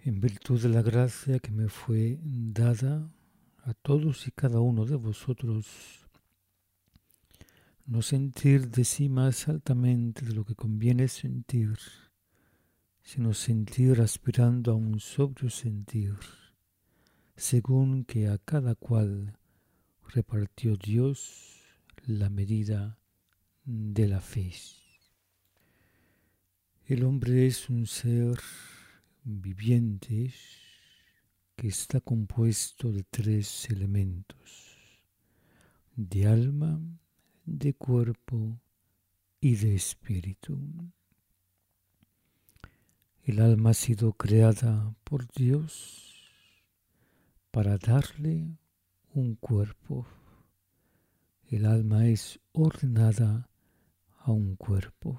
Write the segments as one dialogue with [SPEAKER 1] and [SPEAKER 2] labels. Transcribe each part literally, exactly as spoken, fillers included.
[SPEAKER 1] en virtud de la gracia que me fue dada a todos y cada uno de vosotros, no sentir de sí más altamente de lo que conviene sentir, sino sentir aspirando a un sobrio sentir, según que a cada cual repartió Dios la medida de la fe. El hombre es un ser viviente que está compuesto de tres elementos: de alma, de cuerpo y de espíritu. El alma ha sido creada por Dios para darle un cuerpo. El alma es ordenada a un cuerpo.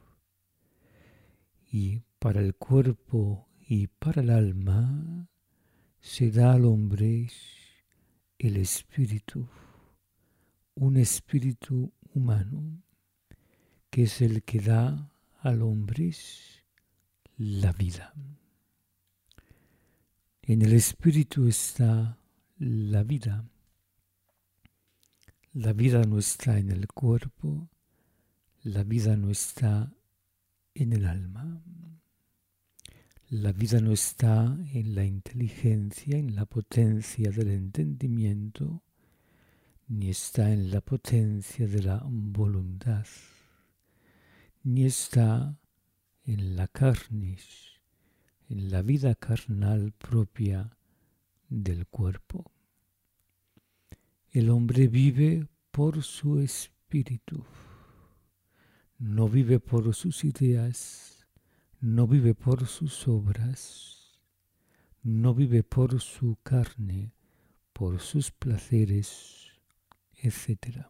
[SPEAKER 1] Y para el cuerpo y para el alma se da al hombre el espíritu, un espíritu humano, que es el que da al hombre la vida. En el espíritu está la vida. La vida no está en el cuerpo, la vida no está en el alma. La vida no está en la inteligencia, en la potencia del entendimiento, ni está en la potencia de la voluntad, ni está en la carne, en la vida carnal propia del cuerpo. El hombre vive por su espíritu, no vive por sus ideas, no vive por sus obras, no vive por su carne, por sus placeres, etcétera.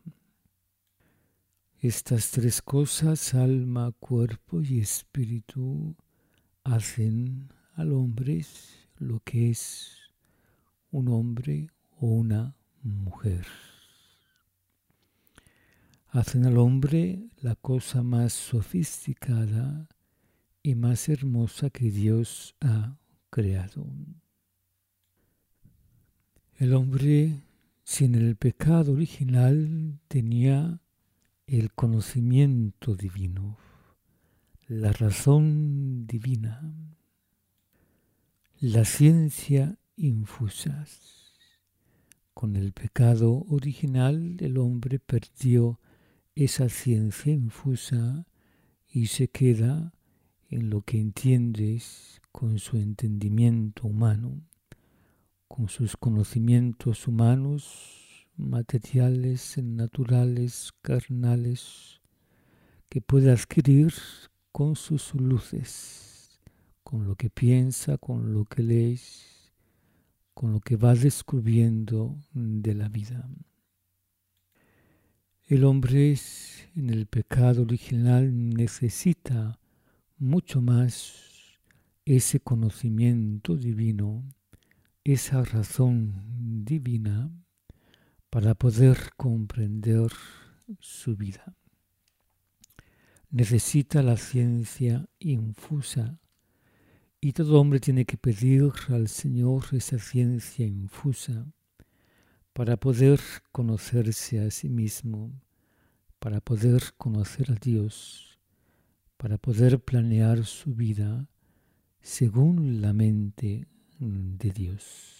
[SPEAKER 1] Estas tres cosas, alma, cuerpo y espíritu, hacen al hombre lo que es un hombre o una mujer. Hacen al hombre la cosa más sofisticada y más hermosa que Dios ha creado. El hombre, sin el pecado original, tenía el conocimiento divino, la razón divina, la ciencia infusa. Con el pecado original, el hombre perdió esa ciencia infusa y se queda en lo que entiendes con su entendimiento humano, con sus conocimientos humanos, materiales, naturales, carnales, que puede adquirir con sus luces, con lo que piensa, con lo que lee, con lo que va descubriendo de la vida. El hombre en el pecado original necesita mucho más ese conocimiento divino, esa razón divina, para poder comprender su vida. Necesita la ciencia infusa y todo hombre tiene que pedir al Señor esa ciencia infusa para poder conocerse a sí mismo, para poder conocer a Dios, para poder planear su vida según la mente de Dios.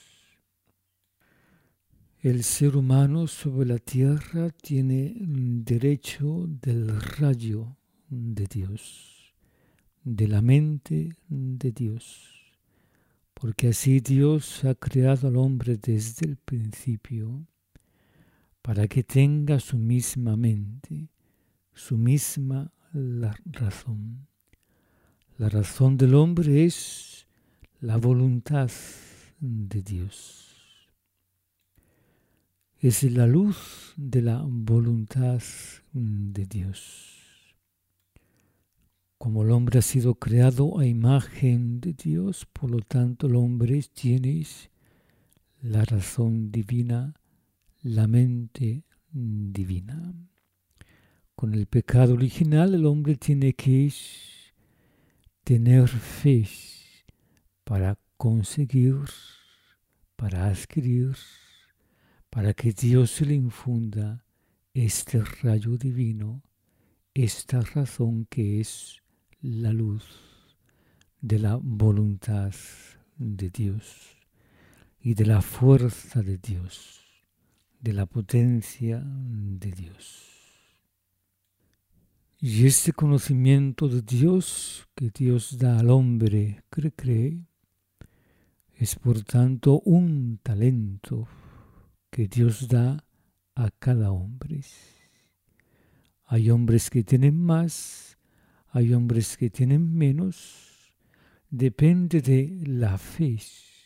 [SPEAKER 1] El ser humano sobre la tierra tiene derecho del rayo de Dios, de la mente de Dios, porque así Dios ha creado al hombre desde el principio para que tenga su misma mente, su misma la razón. La razón del hombre es la voluntad de Dios. Es la luz de la voluntad de Dios. Como el hombre ha sido creado a imagen de Dios, por lo tanto el hombre tiene la razón divina, la mente divina. Con el pecado original el hombre tiene que tener fe para conseguir, para adquirir, para que Dios le infunda este rayo divino, esta razón que es la luz de la voluntad de Dios y de la fuerza de Dios, de la potencia de Dios. Y este conocimiento de Dios que Dios da al hombre que cree es por tanto un talento que Dios da a cada hombre. Hay hombres que tienen más, hay hombres que tienen menos, depende de la fe,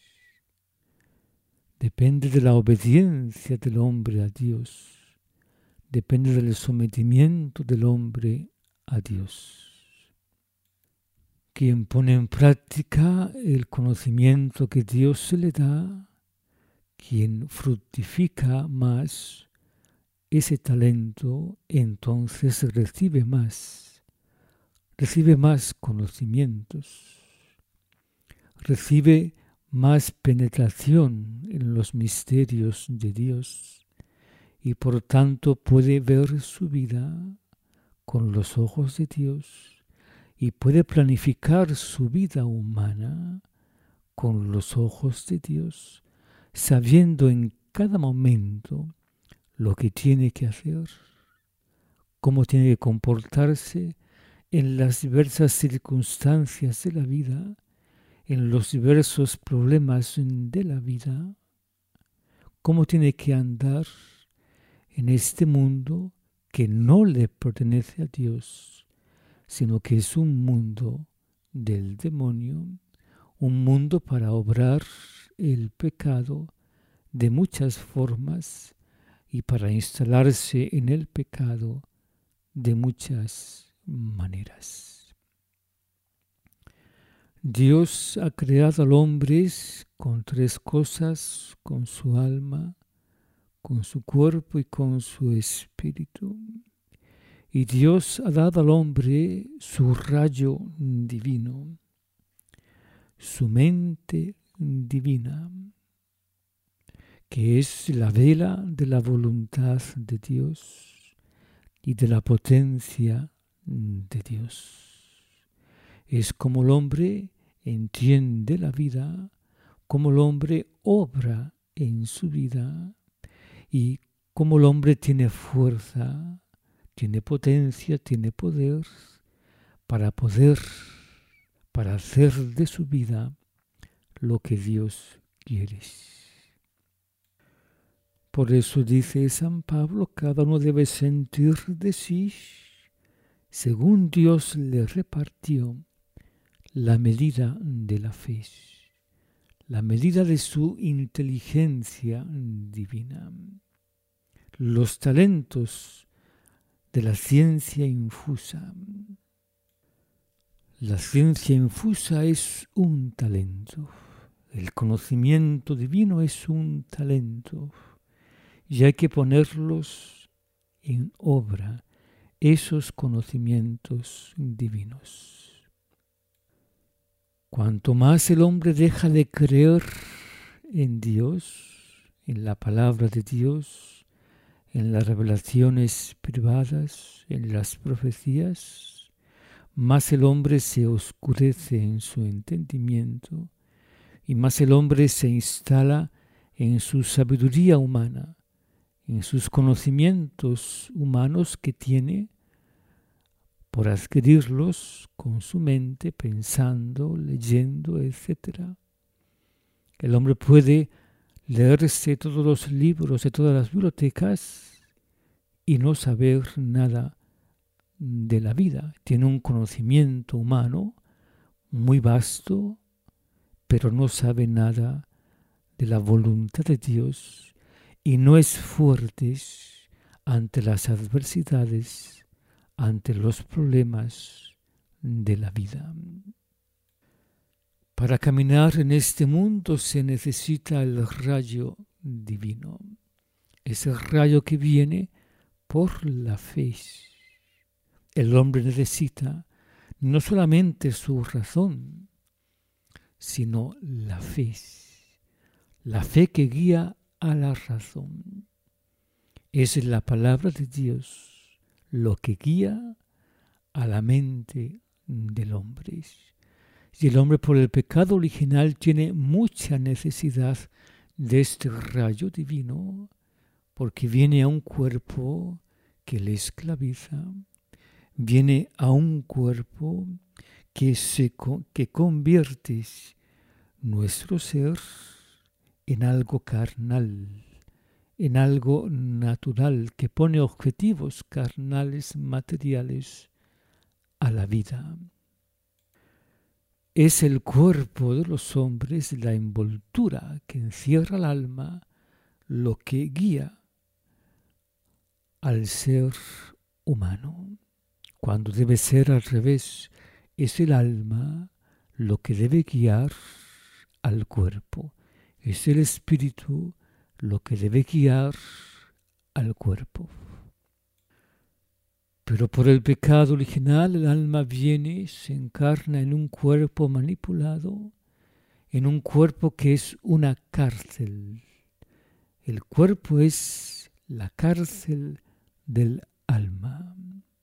[SPEAKER 1] depende de la obediencia del hombre a Dios. Depende del sometimiento del hombre a Dios. Quien pone en práctica el conocimiento que Dios se le da, quien fructifica más ese talento, entonces recibe más, recibe más conocimientos, recibe más penetración en los misterios de Dios. Y por tanto puede ver su vida con los ojos de Dios y puede planificar su vida humana con los ojos de Dios, sabiendo en cada momento lo que tiene que hacer, cómo tiene que comportarse en las diversas circunstancias de la vida, en los diversos problemas de la vida, cómo tiene que andar en este mundo que no le pertenece a Dios, sino que es un mundo del demonio, un mundo para obrar el pecado de muchas formas y para instalarse en el pecado de muchas maneras. Dios ha creado al hombre con tres cosas, con su alma, con su cuerpo y con su espíritu. Y Dios ha dado al hombre su rayo divino, su mente divina, que es la vela de la voluntad de Dios y de la potencia de Dios. Es como el hombre entiende la vida, como el hombre obra en su vida, y como el hombre tiene fuerza, tiene potencia, tiene poder para poder, para hacer de su vida lo que Dios quiere. Por eso dice San Pablo, cada uno debe sentir de sí, según Dios le repartió, la medida de la fe, la medida de su inteligencia divina. Los talentos de la ciencia infusa. La ciencia infusa es un talento. El conocimiento divino es un talento. Y hay que ponerlos en obra, esos conocimientos divinos. Cuanto más el hombre deja de creer en Dios, en la palabra de Dios, en las revelaciones privadas, en las profecías, más el hombre se oscurece en su entendimiento y más el hombre se instala en su sabiduría humana, en sus conocimientos humanos que tiene por adquirirlos con su mente, pensando, leyendo, etcétera. El hombre puede leerse todos los libros de todas las bibliotecas y no saber nada de la vida. Tiene un conocimiento humano muy vasto, pero no sabe nada de la voluntad de Dios y no es fuerte ante las adversidades, ante los problemas de la vida. Para caminar en este mundo se necesita el rayo divino, ese rayo que viene por la fe. El hombre necesita no solamente su razón, sino la fe. La fe que guía a la razón. Es la palabra de Dios lo que guía a la mente del hombre. Y el hombre por el pecado original tiene mucha necesidad de este rayo divino, porque viene a un cuerpo que le esclaviza, viene a un cuerpo que, se, que convierte nuestro ser en algo carnal, en algo natural, que pone objetivos carnales, materiales a la vida. Es el cuerpo de los hombres, la envoltura que encierra el alma, lo que guía al ser humano, cuando debe ser al revés. Es el alma lo que debe guiar al cuerpo. Es el espíritu lo que debe guiar al cuerpo. Pero por el pecado original el alma viene, se encarna en un cuerpo manipulado, en un cuerpo que es una cárcel. El cuerpo es la cárcel del alma.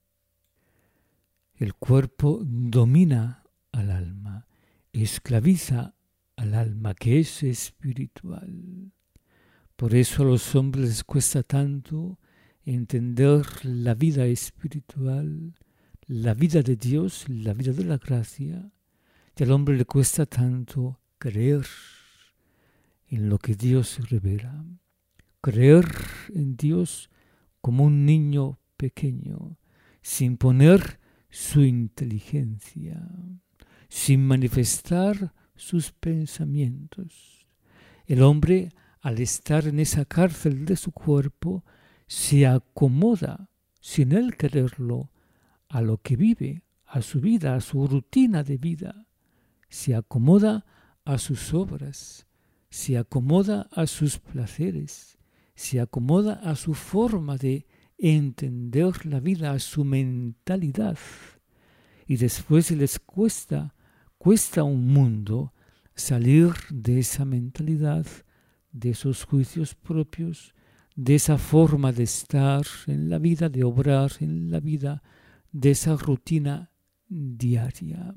[SPEAKER 1] El cuerpo domina al alma, esclaviza al alma que es espiritual. Por eso a los hombres les cuesta tanto entender la vida espiritual, la vida de Dios, la vida de la gracia. Y al hombre le cuesta tanto creer en lo que Dios revela. Creer en Dios como un niño pequeño, sin poner su inteligencia, sin manifestar sus pensamientos. El hombre, al estar en esa cárcel de su cuerpo, se acomoda, sin él quererlo, a lo que vive, a su vida, a su rutina de vida. Se acomoda a sus obras, se acomoda a sus placeres, se acomoda a su forma de entender la vida, a su mentalidad. Y después les cuesta, cuesta un mundo salir de esa mentalidad, de esos juicios propios, de esa forma de estar en la vida, de obrar en la vida, de esa rutina diaria.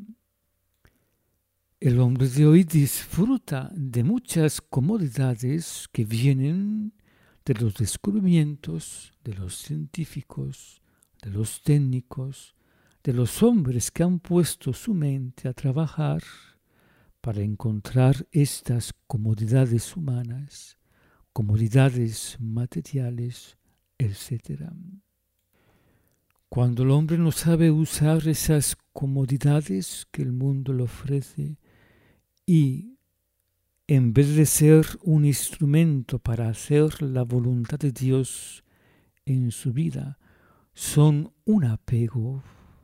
[SPEAKER 1] El hombre de hoy disfruta de muchas comodidades que vienen de los descubrimientos de los científicos, de los técnicos, de los hombres que han puesto su mente a trabajar para encontrar estas comodidades humanas, comodidades materiales, etcétera. Cuando el hombre no sabe usar esas comodidades que el mundo le ofrece y en vez de ser un instrumento para hacer la voluntad de Dios en su vida, son un apego,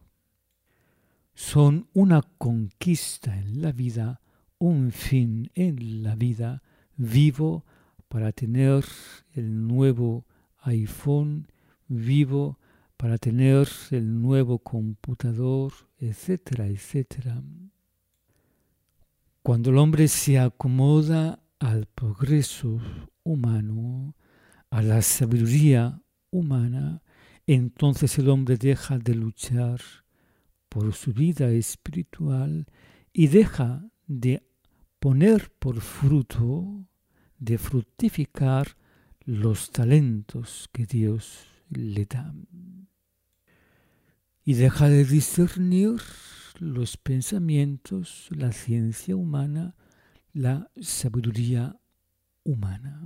[SPEAKER 1] son una conquista en la vida, un fin en la vida, vivo para tener el nuevo iPhone, vivo para tener el nuevo computador, etcétera, etcétera. Cuando el hombre se acomoda al progreso humano, a la sabiduría humana, entonces el hombre deja de luchar por su vida espiritual y deja de poner por fruto, de fructificar los talentos que Dios le da. Y deja de discernir los pensamientos, la ciencia humana, la sabiduría humana.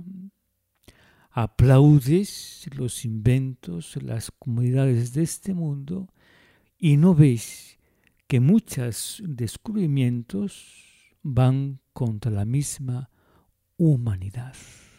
[SPEAKER 1] Aplaudes los inventos, las comodidades de este mundo y no ves que muchos descubrimientos van contra la misma humanidad.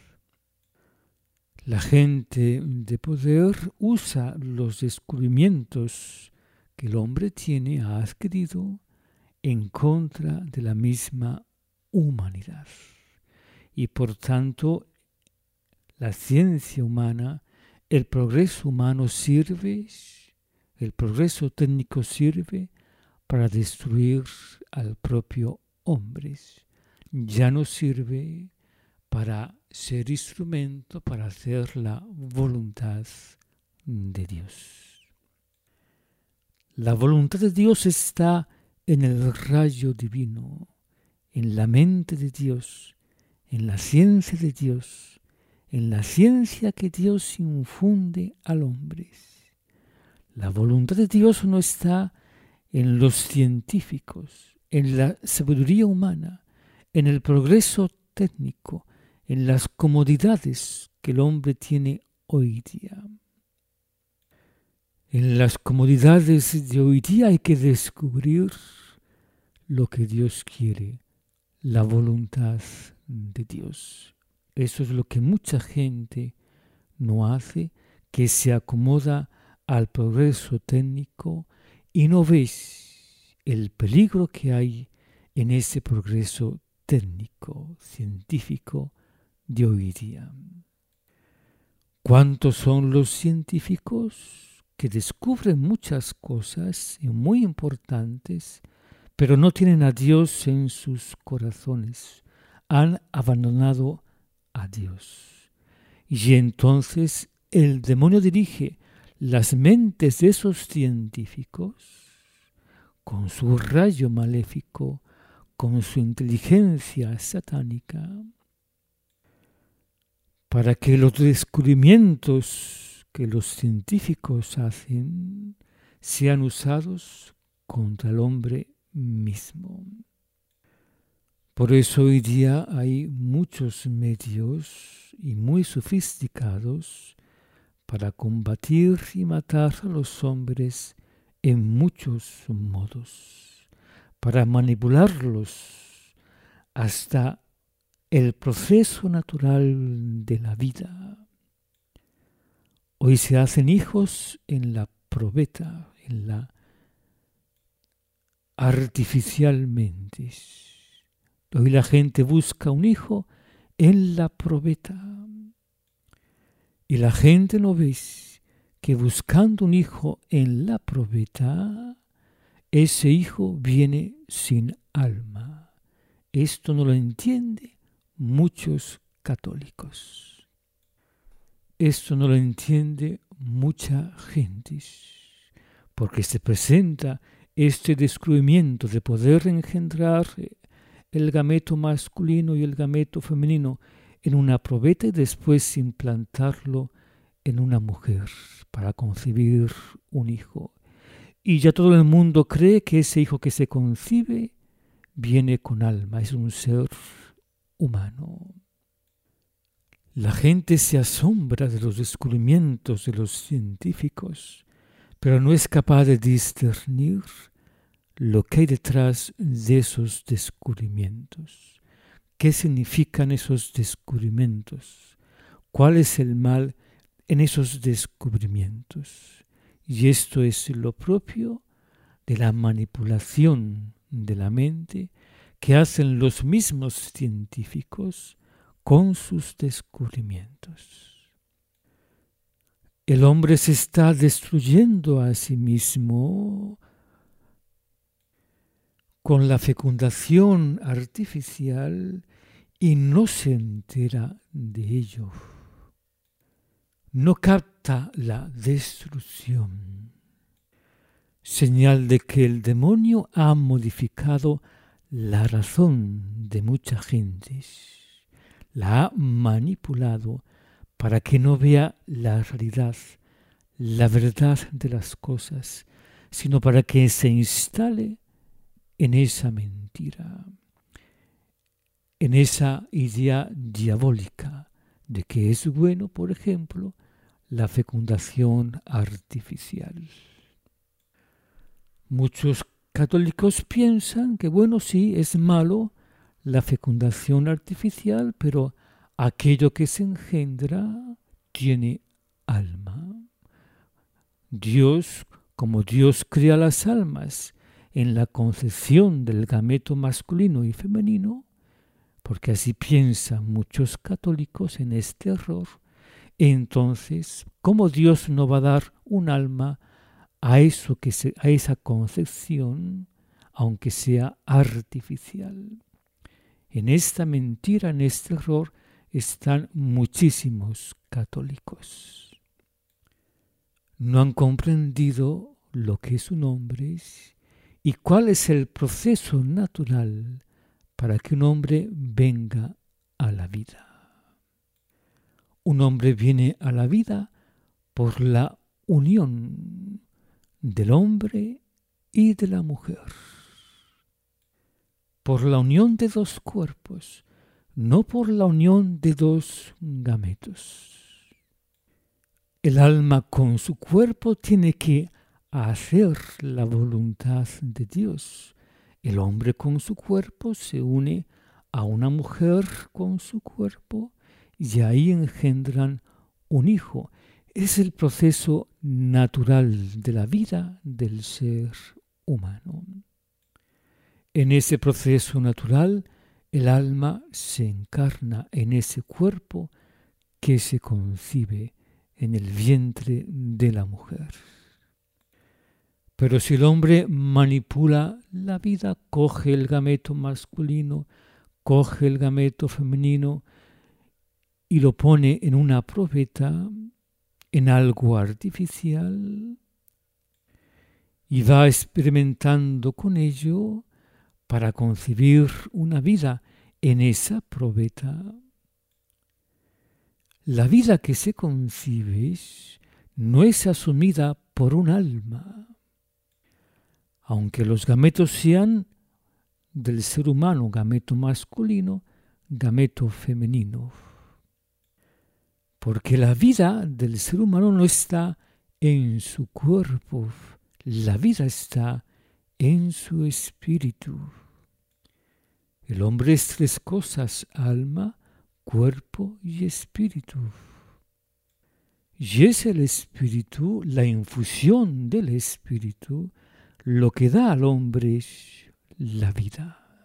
[SPEAKER 1] La gente de poder usa los descubrimientos que el hombre tiene, ha adquirido, en contra de la misma humanidad. Y por tanto, la ciencia humana, el progreso humano sirve, el progreso técnico sirve para destruir al propio hombre, ya no sirve para ser instrumento para hacer la voluntad de Dios. La voluntad de Dios está en el rayo divino, en la mente de Dios, en la ciencia de Dios, en la ciencia que Dios infunde al hombre. La voluntad de Dios no está en los científicos, en la sabiduría humana, en el progreso técnico, en las comodidades que el hombre tiene hoy día. En las comodidades de hoy día hay que descubrir lo que Dios quiere, la voluntad de Dios. Eso es lo que mucha gente no hace, que se acomoda al progreso técnico y no ves el peligro que hay en ese progreso técnico, científico de hoy día. ¿Cuántos son los científicos que descubren muchas cosas muy importantes, pero no tienen a Dios en sus corazones? Han abandonado a Dios. Y entonces el demonio dirige las mentes de esos científicos con su rayo maléfico, con su inteligencia satánica, para que los descubrimientos que los científicos hacen sean usados contra el hombre mismo. Por eso hoy día hay muchos medios y muy sofisticados para combatir y matar a los hombres en muchos modos, para manipularlos hasta el proceso natural de la vida. Hoy se hacen hijos en la probeta, en la artificialmente. Hoy la gente busca un hijo en la probeta. Y la gente no ve que buscando un hijo en la probeta, ese hijo viene sin alma. Esto no lo entiende muchos católicos. Esto no lo entiende mucha gente, porque se presenta este descubrimiento de poder engendrar el gameto masculino y el gameto femenino en una probeta y después implantarlo en una mujer para concebir un hijo. Y ya todo el mundo cree que ese hijo que se concibe viene con alma, es un ser humano. La gente se asombra de los descubrimientos de los científicos, pero no es capaz de discernir lo que hay detrás de esos descubrimientos. ¿Qué significan esos descubrimientos? ¿Cuál es el mal en esos descubrimientos? Y esto es lo propio de la manipulación de la mente que hacen los mismos científicos con sus descubrimientos. El hombre se está destruyendo a sí mismo con la fecundación artificial y no se entera de ello. No capta la destrucción, señal de que el demonio ha modificado la razón de mucha gente, la ha manipulado para que no vea la realidad, la verdad de las cosas, sino para que se instale en esa mentira, en esa idea diabólica de que es bueno, por ejemplo, la fecundación artificial. Muchos católicos piensan que, bueno, sí, es malo la fecundación artificial, pero aquello que se engendra tiene alma. Dios, como Dios crea las almas en la concepción del gameto masculino y femenino, porque así piensan muchos católicos en este error, entonces, ¿cómo Dios no va a dar un alma a eso que se, a esa concepción, aunque sea artificial? En esta mentira, en este error, están muchísimos católicos. No han comprendido lo que es un hombre y cuál es el proceso natural para que un hombre venga a la vida. Un hombre viene a la vida por la unión del hombre y de la mujer. Por la unión de dos cuerpos, no por la unión de dos gametos. El alma con su cuerpo tiene que hacer la voluntad de Dios. El hombre con su cuerpo se une a una mujer con su cuerpo y ahí engendran un hijo. Es el proceso natural de la vida del ser humano. En ese proceso natural, el alma se encarna en ese cuerpo que se concibe en el vientre de la mujer. Pero si el hombre manipula la vida, coge el gameto masculino, coge el gameto femenino y lo pone en una probeta, en algo artificial, y va experimentando con ello para concebir una vida en esa probeta. La vida que se concibe no es asumida por un alma, aunque los gametos sean del ser humano, gameto masculino, gameto femenino. Porque la vida del ser humano no está en su cuerpo, la vida está en su espíritu. El hombre es tres cosas: alma, cuerpo y espíritu. Y es el espíritu, la infusión del espíritu, lo que da al hombre la vida.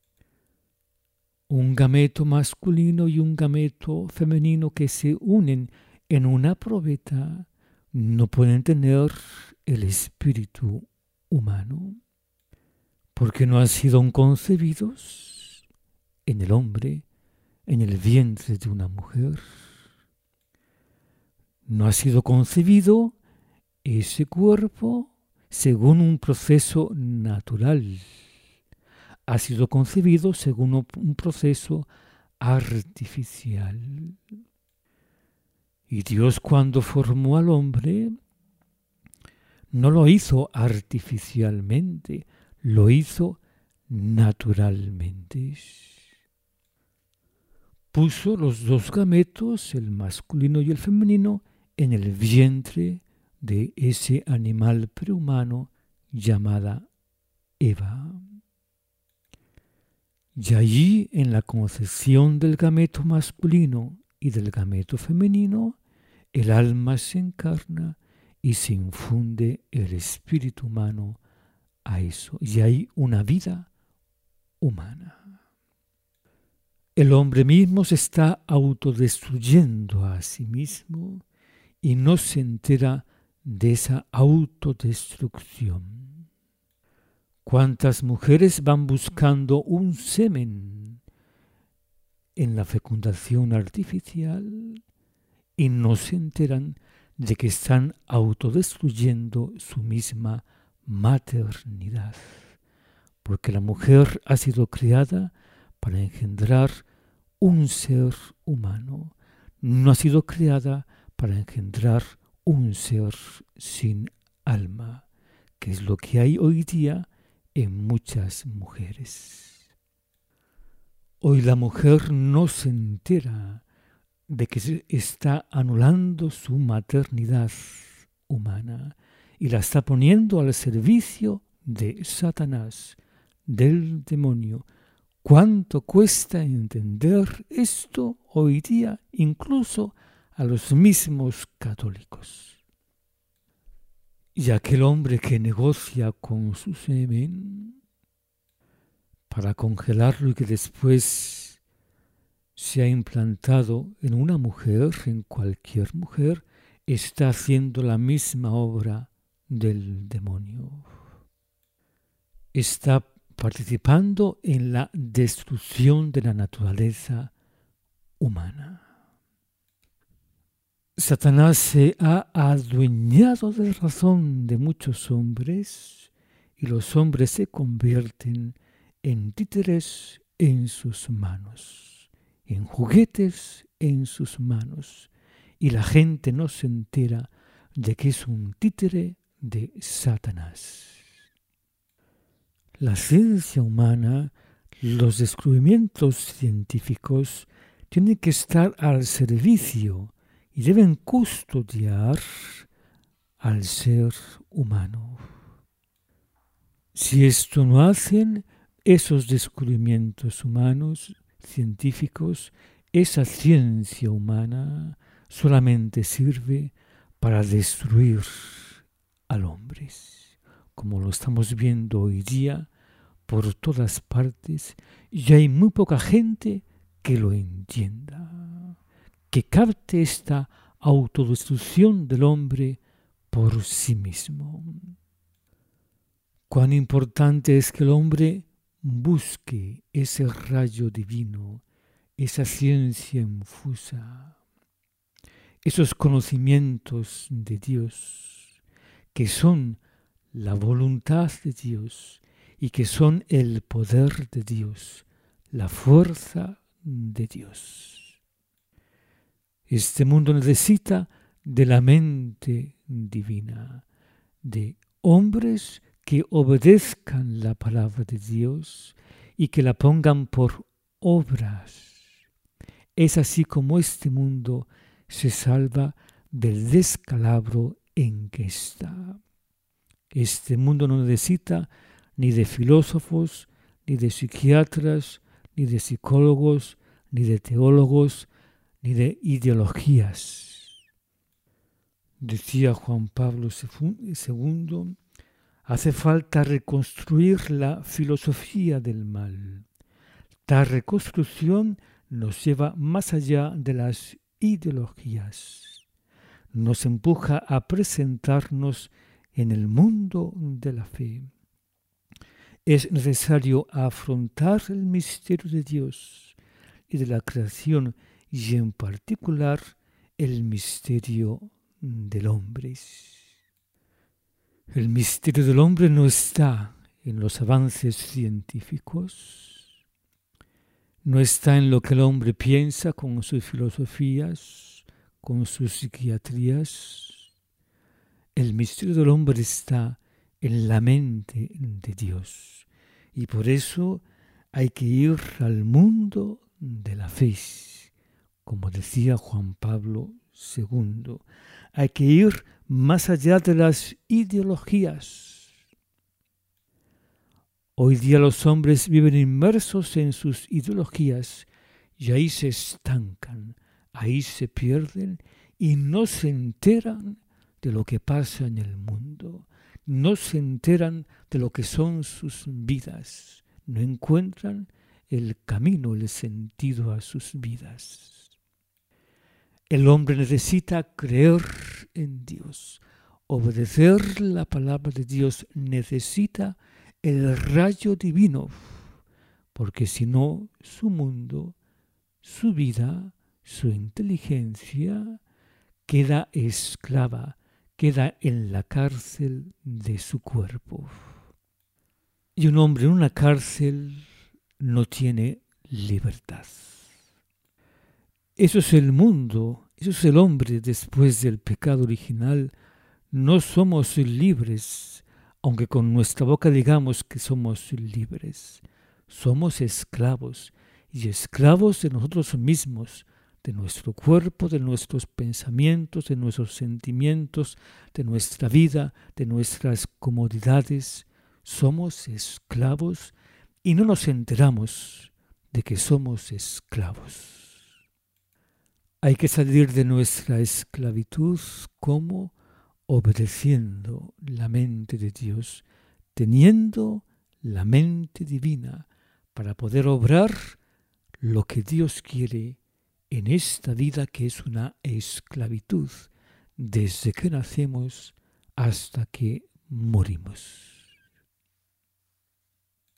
[SPEAKER 1] Un gameto masculino y un gameto femenino que se unen en una probeta no pueden tener el espíritu humano, porque no han sido concebidos en el hombre, en el vientre de una mujer. No ha sido concebido ese cuerpo según un proceso natural. Ha sido concebido según un proceso artificial. Y Dios, cuando formó al hombre, no lo hizo artificialmente, lo hizo naturalmente. Puso los dos gametos, el masculino y el femenino, en el vientre de ese animal prehumano llamada Eva. Y allí, en la concepción del gameto masculino y del gameto femenino, el alma se encarna y se infunde el espíritu humano a eso. Y hay una vida humana. El hombre mismo se está autodestruyendo a sí mismo y no se entera de esa autodestrucción. ¿Cuántas mujeres van buscando un semen en la fecundación artificial y no se enteran de que están autodestruyendo su misma maternidad? Porque la mujer ha sido creada para engendrar un ser humano. No ha sido creada para engendrar un ser sin alma, que es lo que hay hoy día en muchas mujeres. Hoy la mujer no se entera de que se está anulando su maternidad humana y la está poniendo al servicio de Satanás, del demonio. ¿Cuánto cuesta entender esto hoy día, incluso a los mismos católicos? Y aquel hombre que negocia con su semen para congelarlo y que después se ha implantado en una mujer, en cualquier mujer, está haciendo la misma obra del demonio. Está participando en la destrucción de la naturaleza humana. Satanás se ha adueñado de la razón de muchos hombres y los hombres se convierten en títeres en sus manos, en juguetes en sus manos, y la gente no se entera de que es un títere de Satanás. La ciencia humana, los descubrimientos científicos tienen que estar al servicio y deben custodiar al ser humano. Si esto no hacen, esos descubrimientos humanos, científicos, esa ciencia humana solamente sirve para destruir al hombre, como lo estamos viendo hoy día por todas partes, y hay muy poca gente que lo entienda, que capte esta autodestrucción del hombre por sí mismo. Cuán importante es que el hombre busque ese rayo divino, esa ciencia infusa, esos conocimientos de Dios, que son la voluntad de Dios y que son el poder de Dios, la fuerza de Dios. Este mundo necesita de la mente divina, de hombres que obedezcan la palabra de Dios y que la pongan por obras. Es así como este mundo se salva del descalabro en que está. Este mundo no necesita ni de filósofos, ni de psiquiatras, ni de psicólogos, ni de teólogos, ni de ideologías. Decía Juan Pablo segundo, hace falta reconstruir la filosofía del mal. Tal reconstrucción nos lleva más allá de las ideologías. Nos empuja a presentarnos en el mundo de la fe. Es necesario afrontar el misterio de Dios y de la creación y en particular el misterio del hombre. El misterio del hombre no está en los avances científicos, no está en lo que el hombre piensa con sus filosofías, con sus psiquiatrías. El misterio del hombre está en la mente de Dios y por eso hay que ir al mundo de la fe, como decía Juan Pablo segundo. Hay que ir más allá de las ideologías. Hoy día los hombres viven inmersos en sus ideologías y ahí se estancan, ahí se pierden y no se enteran de lo que pasa en el mundo, no se enteran de lo que son sus vidas, no encuentran el camino, el sentido a sus vidas. El hombre necesita creer en Dios, obedecer la palabra de Dios, necesita el rayo divino, porque si no, su mundo, su vida, su inteligencia queda esclava, queda en la cárcel de su cuerpo. Y un hombre en una cárcel no tiene libertad. Eso es el mundo, eso es el hombre después del pecado original. No somos libres, aunque con nuestra boca digamos que somos libres. Somos esclavos y esclavos de nosotros mismos, de nuestro cuerpo, de nuestros pensamientos, de nuestros sentimientos, de nuestra vida, de nuestras comodidades. Somos esclavos y no nos enteramos de que somos esclavos. Hay que salir de nuestra esclavitud como obedeciendo la mente de Dios, teniendo la mente divina para poder obrar lo que Dios quiere en esta vida que es una esclavitud desde que nacemos hasta que morimos.